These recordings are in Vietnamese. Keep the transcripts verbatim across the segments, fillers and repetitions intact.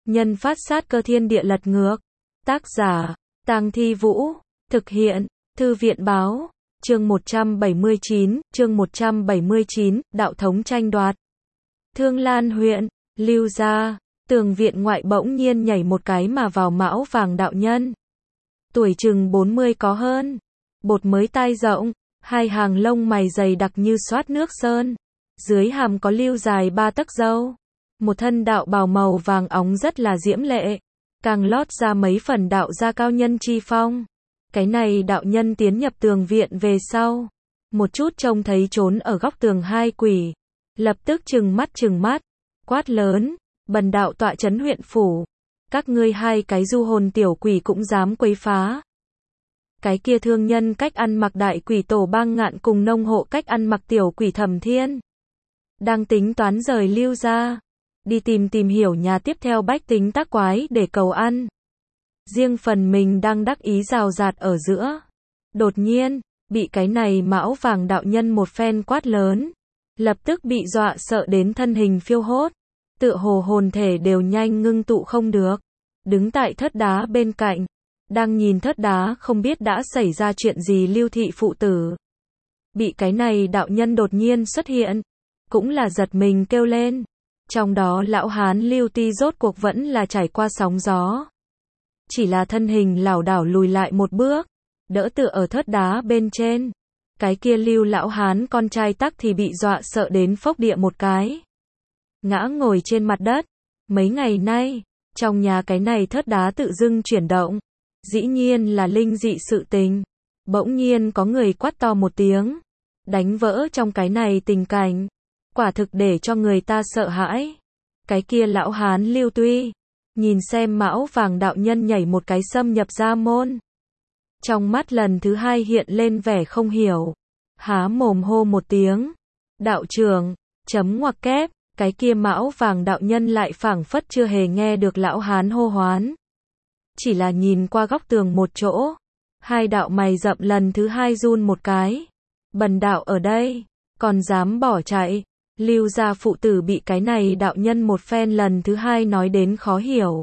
nhân phát sát cơ thiên địa lật ngược. Tác giả, Tang Thi Vũ. Thực hiện, Thư viện báo. Chương một trăm bảy mươi chín, chương một trăm bảy mươi chín, đạo thống tranh đoạt. Thương Lan huyện, Lưu gia, tường viện ngoại bỗng nhiên nhảy một cái mà vào Mão Vàng đạo nhân. Tuổi chừng bốn mươi có hơn, bột mới tai rộng, hai hàng lông mày dày đặc như xoát nước sơn, dưới hàm có lưu dài ba tấc râu, một thân đạo bào màu vàng óng rất là diễm lệ, càng lót ra mấy phần đạo gia cao nhân chi phong. Cái này đạo nhân tiến nhập tường viện về sau, một chút trông thấy trốn ở góc tường hai quỷ, lập tức trừng mắt trừng mắt, quát lớn, bần đạo tọa trấn huyện phủ, các ngươi hai cái du hồn tiểu quỷ cũng dám quấy phá. Cái kia thương nhân cách ăn mặc đại quỷ Tổ Bang Ngạn cùng nông hộ cách ăn mặc tiểu quỷ Thẩm Thiên, đang tính toán rời Lưu gia, đi tìm tìm hiểu nhà tiếp theo bách tính tác quái để cầu ăn. Riêng phần mình đang đắc ý rào rạt ở giữa. Đột nhiên, bị cái này Mão Vàng đạo nhân một phen quát lớn, lập tức bị dọa sợ đến thân hình phiêu hốt, tựa hồ hồn thể đều nhanh ngưng tụ không được, đứng tại thớt đá bên cạnh, đang nhìn thớt đá không biết đã xảy ra chuyện gì Lưu thị phụ tử. Bị cái này đạo nhân đột nhiên xuất hiện, cũng là giật mình kêu lên, trong đó lão hán Lưu Ti rốt cuộc vẫn là trải qua sóng gió. Chỉ là thân hình lảo đảo lùi lại một bước, đỡ tựa ở thớt đá bên trên. Cái kia Lưu lão hán con trai tắc thì bị dọa sợ đến phốc địa một cái, ngã ngồi trên mặt đất. Mấy ngày nay, trong nhà cái này thớt đá tự dưng chuyển động, dĩ nhiên là linh dị sự tình. Bỗng nhiên có người quát to một tiếng, đánh vỡ trong cái này tình cảnh, quả thực để cho người ta sợ hãi. Cái kia lão hán Lưu Tuy, nhìn xem Mão Vàng đạo nhân nhảy một cái xâm nhập gia môn, trong mắt lần thứ hai hiện lên vẻ không hiểu, há mồm hô một tiếng, đạo trưởng, chấm ngoặc kép. Cái kia Mão Vàng đạo nhân lại phảng phất chưa hề nghe được lão hán hô hoán, chỉ là nhìn qua góc tường một chỗ, hai đạo mày rậm lần thứ hai run một cái. Bần đạo ở đây, còn dám bỏ chạy. Lưu gia phụ tử bị cái này đạo nhân một phen lần thứ hai nói đến khó hiểu.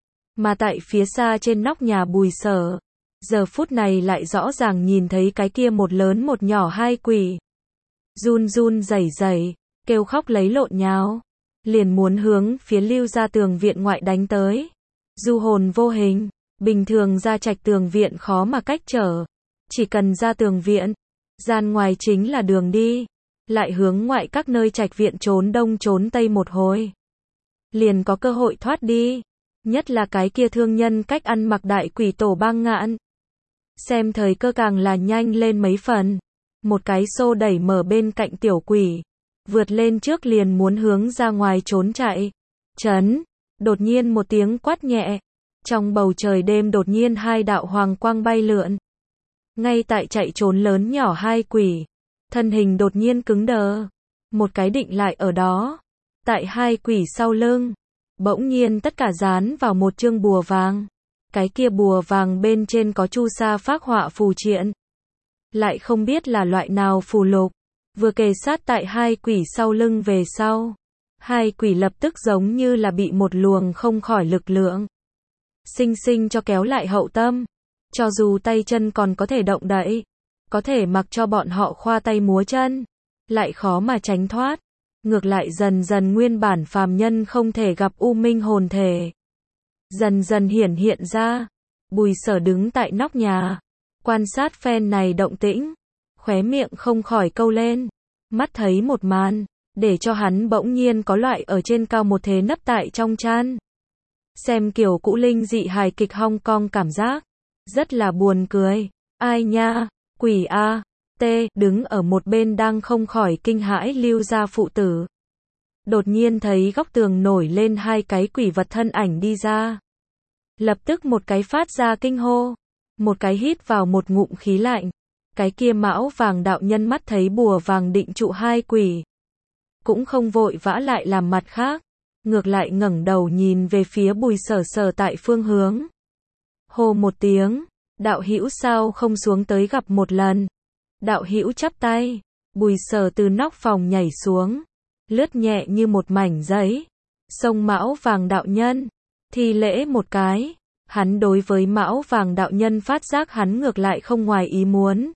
Mà tại phía xa trên nóc nhà Bùi Sở, giờ phút này lại rõ ràng nhìn thấy cái kia một lớn một nhỏ hai quỷ, run run rẩy rẩy, kêu khóc lấy lộn nháo, liền muốn hướng phía Lưu gia tường viện ngoại đánh tới. Du hồn vô hình, bình thường ra trạch tường viện khó mà cách trở, chỉ cần ra tường viện, gian ngoài chính là đường đi, lại hướng ngoại các nơi trạch viện trốn đông trốn tây một hồi, liền có cơ hội thoát đi. Nhất là cái kia thương nhân cách ăn mặc đại quỷ Tổ Bang Ngạn, xem thời cơ càng là nhanh lên mấy phần, một cái xô đẩy mở bên cạnh tiểu quỷ, vượt lên trước liền muốn hướng ra ngoài trốn chạy. Chấn, đột nhiên một tiếng quát nhẹ, trong bầu trời đêm đột nhiên hai đạo hoàng quang bay lượn. Ngay tại chạy trốn lớn nhỏ hai quỷ, thân hình đột nhiên cứng đờ, một cái định lại ở đó. Tại hai quỷ sau lưng, bỗng nhiên tất cả dán vào một chương bùa vàng. Cái kia bùa vàng bên trên có chu sa phác họa phù triện, lại không biết là loại nào phù lục, vừa kề sát tại hai quỷ sau lưng về sau. Hai quỷ lập tức giống như là bị một luồng không khỏi lực lượng sinh sinh cho kéo lại hậu tâm, cho dù tay chân còn có thể động đậy, có thể mặc cho bọn họ khoa tay múa chân, lại khó mà tránh thoát. Ngược lại dần dần nguyên bản phàm nhân không thể gặp u minh hồn thể, dần dần hiển hiện ra. Bùi Sở đứng tại nóc nhà, quan sát phen này động tĩnh, khóe miệng không khỏi câu lên, mắt thấy một màn, để cho hắn bỗng nhiên có loại ở trên cao một thế nấp tại trong chăn, xem kiểu cũ linh dị hài kịch Hong Kong cảm giác, rất là buồn cười. Ai nha, quỷ a, t, đứng ở một bên đang không khỏi kinh hãi Lưu gia phụ tử. Đột nhiên thấy góc tường nổi lên hai cái quỷ vật thân ảnh đi ra. Lập tức một cái phát ra kinh hô, một cái hít vào một ngụm khí lạnh. Cái kia Mão Vàng đạo nhân mắt thấy bùa vàng định trụ hai quỷ, cũng không vội vã lại làm mặt khác, ngược lại ngẩng đầu nhìn về phía Bùi Sở sở tại phương hướng. Hô một tiếng, đạo hữu sao không xuống tới gặp một lần. Đạo hữu chắp tay, Bùi Sở từ nóc phòng nhảy xuống, lướt nhẹ như một mảnh giấy, xông Mão Vàng đạo nhân. thi lễ một cái. Hắn đối với Mão Vàng đạo nhân phát giác hắn ngược lại không ngoài ý muốn.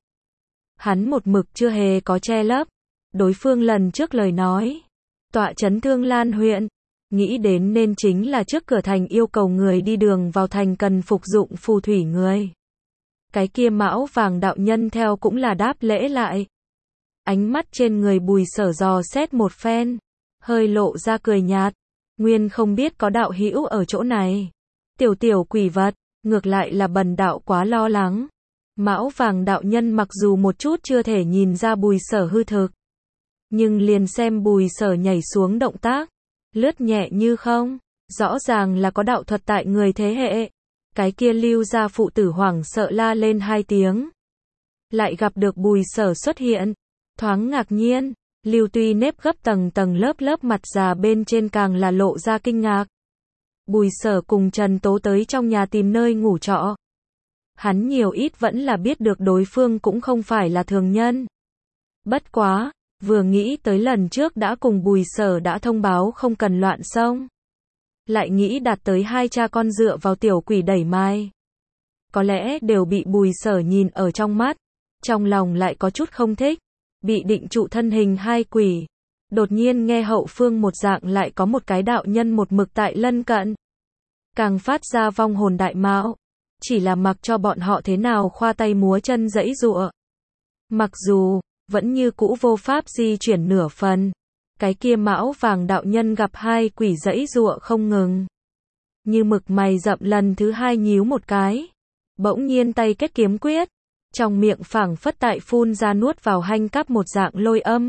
Hắn một mực chưa hề có che lấp. Đối phương lần trước lời nói. Tọa trấn Thương Lan huyện. Nghĩ đến nên chính là trước cửa thành yêu cầu người đi đường vào thành cần phục dụng phù thủy người. Cái kia Mão Vàng đạo nhân theo cũng là đáp lễ lại. Ánh mắt trên người Bùi Sở dò xét một phen. Hơi lộ ra cười nhạt. Nguyên không biết có đạo hữu ở chỗ này. Tiểu tiểu quỷ vật, ngược lại là bần đạo quá lo lắng. Mão Vàng đạo nhân mặc dù một chút chưa thể nhìn ra Bùi Sở hư thực. Nhưng liền xem Bùi Sở nhảy xuống động tác. Lướt nhẹ như không. Rõ ràng là có đạo thuật tại người thế hệ. Cái kia Lưu gia phụ tử hoảng sợ la lên hai tiếng. Lại gặp được Bùi Sở xuất hiện. Thoáng ngạc nhiên. Lưu Tuy nếp gấp tầng tầng lớp lớp mặt già bên trên càng là lộ ra kinh ngạc. Bùi Sở cùng Trần Tố tới trong nhà tìm nơi ngủ trọ. Hắn nhiều ít vẫn là biết được đối phương cũng không phải là thường nhân. Bất quá, vừa nghĩ tới lần trước đã cùng Bùi Sở đã thông báo không cần loạn xông. Lại nghĩ đạt tới hai cha con dựa vào tiểu quỷ đẩy mai. Có lẽ đều bị Bùi Sở nhìn ở trong mắt. Trong lòng lại có chút không thích. Bị định trụ thân hình hai quỷ. Đột nhiên nghe hậu phương một dạng lại có một cái đạo nhân một mực tại lân cận. Càng phát ra vong hồn đại mạo. Chỉ là mặc cho bọn họ thế nào khoa tay múa chân giãy giụa. Mặc dù, vẫn như cũ vô pháp di chuyển nửa phần. Cái kia Mão Vàng đạo nhân gặp hai quỷ giãy giụa không ngừng. Như mực mày rậm lần thứ hai nhíu một cái. Bỗng nhiên tay kết kiếm quyết. Trong miệng phảng phất tại phun ra nuốt vào hanh cắp một dạng lôi âm.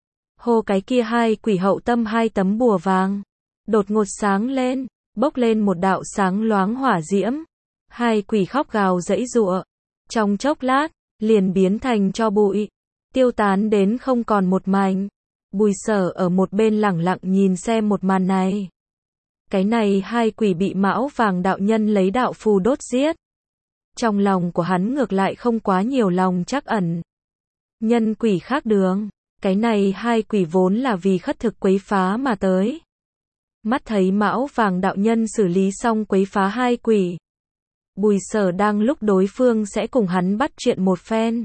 Hô cái kia hai quỷ hậu tâm hai tấm bùa vàng. Đột ngột sáng lên, bốc lên một đạo sáng loáng hỏa diễm. Hai quỷ khóc gào giãy giụa. Trong chốc lát, liền biến thành tro bụi. Tiêu tán đến không còn một mảnh. Bùi Sở ở một bên lẳng lặng nhìn xem một màn này. Cái này hai quỷ bị Mão Vàng đạo nhân lấy đạo phù đốt giết. Trong lòng của hắn ngược lại không quá nhiều lòng chắc ẩn. Nhân quỷ khác đường. Cái này hai quỷ vốn là vì khất thực quấy phá mà tới. Mắt thấy Mão Vàng đạo nhân xử lý xong quấy phá hai quỷ. Bùi Sở đang lúc đối phương sẽ cùng hắn bắt chuyện một phen.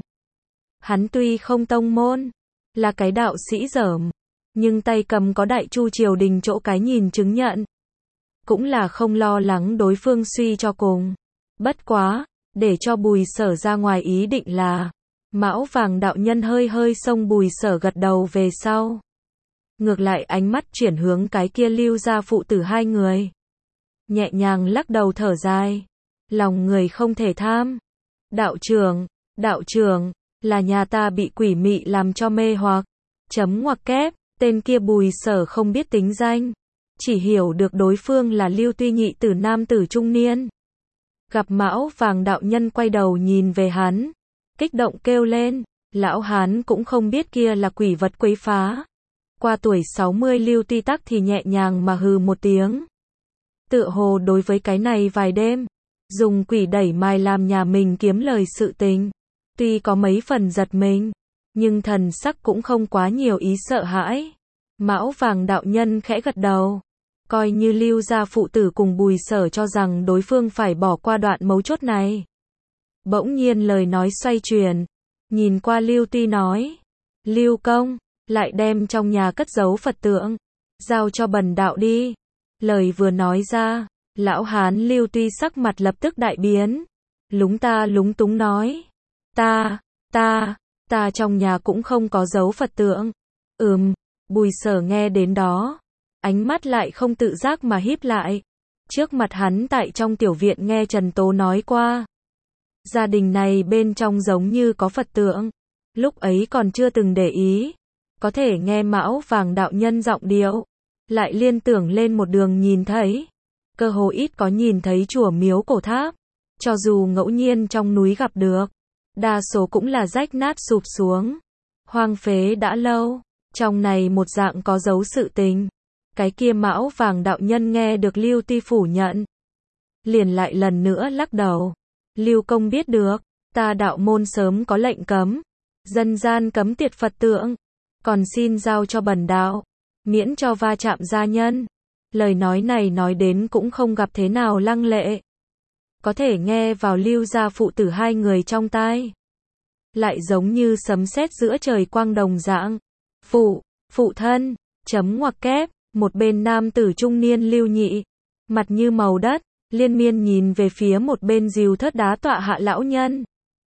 Hắn tuy không tông môn, là cái đạo sĩ dởm, nhưng tay cầm có Đại Chu triều đình chỗ cái nhìn chứng nhận. Cũng là không lo lắng đối phương suy cho cùng. Bất quá, để cho Bùi Sở ra ngoài ý định là, Mão Vàng đạo nhân hơi hơi xông Bùi Sở gật đầu về sau. Ngược lại ánh mắt chuyển hướng cái kia Lưu gia phụ tử hai người. Nhẹ nhàng lắc đầu thở dài. Lòng người không thể tham. Đạo trưởng, đạo trưởng, là nhà ta bị quỷ mị làm cho mê hoặc. Chấm ngoặc kép, tên kia Bùi Sở không biết tính danh. Chỉ hiểu được đối phương là Lưu Tuy nhị tử nam tử trung niên. Gặp Mão Vàng đạo nhân quay đầu nhìn về hắn. Kích động kêu lên, lão hán cũng không biết kia là quỷ vật quấy phá. Qua tuổi sáu mươi Lưu Tuy tắc thì nhẹ nhàng mà hừ một tiếng. Tựa hồ đối với cái này vài đêm, dùng quỷ đẩy mai làm nhà mình kiếm lời sự tình. Tuy có mấy phần giật mình, nhưng thần sắc cũng không quá nhiều ý sợ hãi. Mão Vàng đạo nhân khẽ gật đầu. Coi như Lưu gia phụ tử cùng Bùi Sở cho rằng đối phương phải bỏ qua đoạn mấu chốt này. Bỗng nhiên lời nói xoay chuyển. Nhìn qua Lưu Tuy nói. Lưu công, lại đem trong nhà cất giấu Phật tượng. Giao cho bần đạo đi. Lời vừa nói ra, lão hán Lưu Tuy sắc mặt lập tức đại biến. Lúng ta lúng túng nói. Ta, ta, ta trong nhà cũng không có giấu Phật tượng. Ừm, Bùi Sở nghe đến đó. Ánh mắt lại không tự giác mà híp lại. Trước mặt hắn tại trong tiểu viện nghe Trần Tố nói qua. Gia đình này bên trong giống như có Phật tượng. Lúc ấy còn chưa từng để ý. Có thể nghe Mão Vàng đạo nhân giọng điệu. Lại liên tưởng lên một đường nhìn thấy. Cơ hồ ít có nhìn thấy chùa miếu cổ tháp. Cho dù ngẫu nhiên trong núi gặp được. Đa số cũng là rách nát sụp xuống. Hoang phế đã lâu. Trong này một dạng có dấu sự tình. Cái kia Mão Vàng đạo nhân nghe được Lưu Tuy phủ nhận. Liền lại lần nữa lắc đầu. Lưu công biết được, ta đạo môn sớm có lệnh cấm. Dân gian cấm tiệt Phật tượng. Còn xin giao cho bần đạo. Miễn cho va chạm gia nhân. Lời nói này nói đến cũng không gặp thế nào lăng lệ. Có thể nghe vào Lưu gia phụ tử hai người trong tai. Lại giống như sấm sét giữa trời quang đồng dạng. Phụ, phụ thân, chấm ngoặc kép, một bên nam tử trung niên Lưu Nhị. Mặt như màu đất, liên miên nhìn về phía một bên dìu thớt đá tọa hạ lão nhân.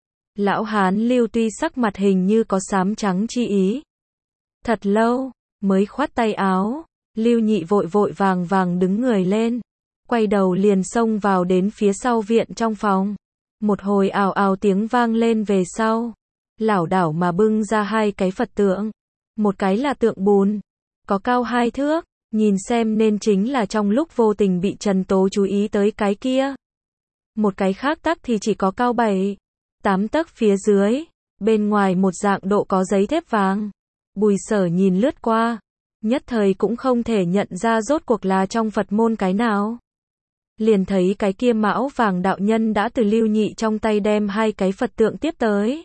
Lão hán Lưu tuy sắc mặt hình như có xám trắng chi ý. Thật lâu, mới khoát tay áo, Lưu Nhị vội vội vàng vàng đứng người lên. Quay đầu liền xông vào đến phía sau viện trong phòng. Một hồi ào ào tiếng vang lên về sau. Lảo đảo mà bưng ra hai cái Phật tượng. Một cái là tượng bùn, có cao hai thước, nhìn xem nên chính là trong lúc vô tình bị Trần Tố chú ý tới cái kia. Một cái khác tắc thì chỉ có cao bảy, tám tấc phía dưới, bên ngoài một dạng độ có giấy thép vàng. Bùi Sở nhìn lướt qua, nhất thời cũng không thể nhận ra rốt cuộc là trong Phật môn cái nào. Liền thấy cái kia mão vàng đạo nhân đã từ Lưu Nhị trong tay đem hai cái Phật tượng tiếp tới.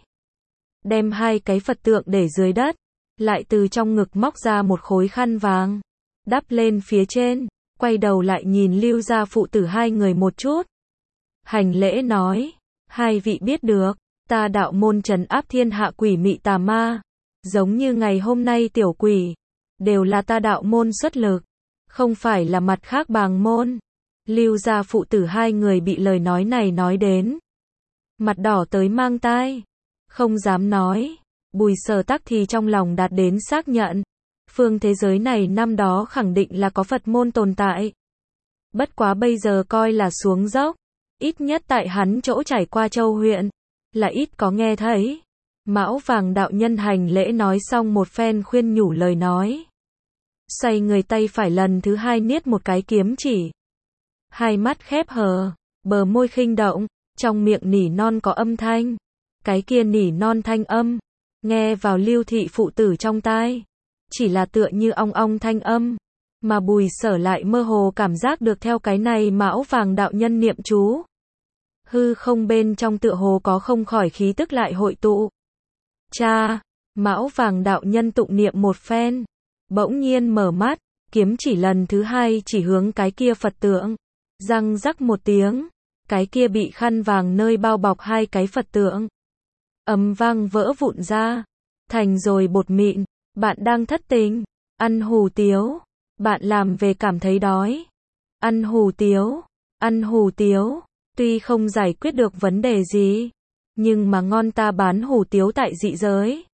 Đem hai cái Phật tượng để dưới đất, lại từ trong ngực móc ra một khối khăn vàng, đắp lên phía trên, quay đầu lại nhìn Lưu gia phụ tử hai người một chút. Hành lễ nói, hai vị biết được, ta đạo môn trấn áp thiên hạ quỷ mị tà ma, giống như ngày hôm nay tiểu quỷ, đều là ta đạo môn xuất lực, không phải là mặt khác bàng môn. Lưu gia phụ tử hai người bị lời nói này nói đến, mặt đỏ tới mang tai, không dám nói. Bùi Sở tắc thì trong lòng đạt đến xác nhận, phương thế giới này năm đó khẳng định là có Phật môn tồn tại. Bất quá bây giờ coi là xuống dốc, ít nhất tại hắn chỗ trải qua châu huyện, là ít có nghe thấy. Mão vàng đạo nhân hành lễ nói xong một phen khuyên nhủ lời nói. Xoay người tay phải lần thứ hai niết một cái kiếm chỉ. Hai mắt khép hờ, bờ môi khinh động, trong miệng nỉ non có âm thanh. Cái kia nỉ non thanh âm, nghe vào Lưu thị phụ tử trong tai, chỉ là tựa như ong ong thanh âm, mà Bùi Sở lại mơ hồ cảm giác được theo cái này mão vàng đạo nhân niệm chú. Hư không bên trong tựa hồ có không khỏi khí tức lại hội tụ. Cha, mão vàng đạo nhân tụng niệm một phen, bỗng nhiên mở mắt, kiếm chỉ lần thứ hai chỉ hướng cái kia Phật tượng, răng rắc một tiếng, cái kia bị khăn vàng nơi bao bọc hai cái Phật tượng, ầm vang vỡ vụn ra, thành rồi bột mịn. Bạn đang thất tình, ăn hủ tiếu, bạn làm về cảm thấy đói, ăn hủ tiếu, ăn hủ tiếu, tuy không giải quyết được vấn đề gì, nhưng mà ngon, ta bán hủ tiếu tại dị giới.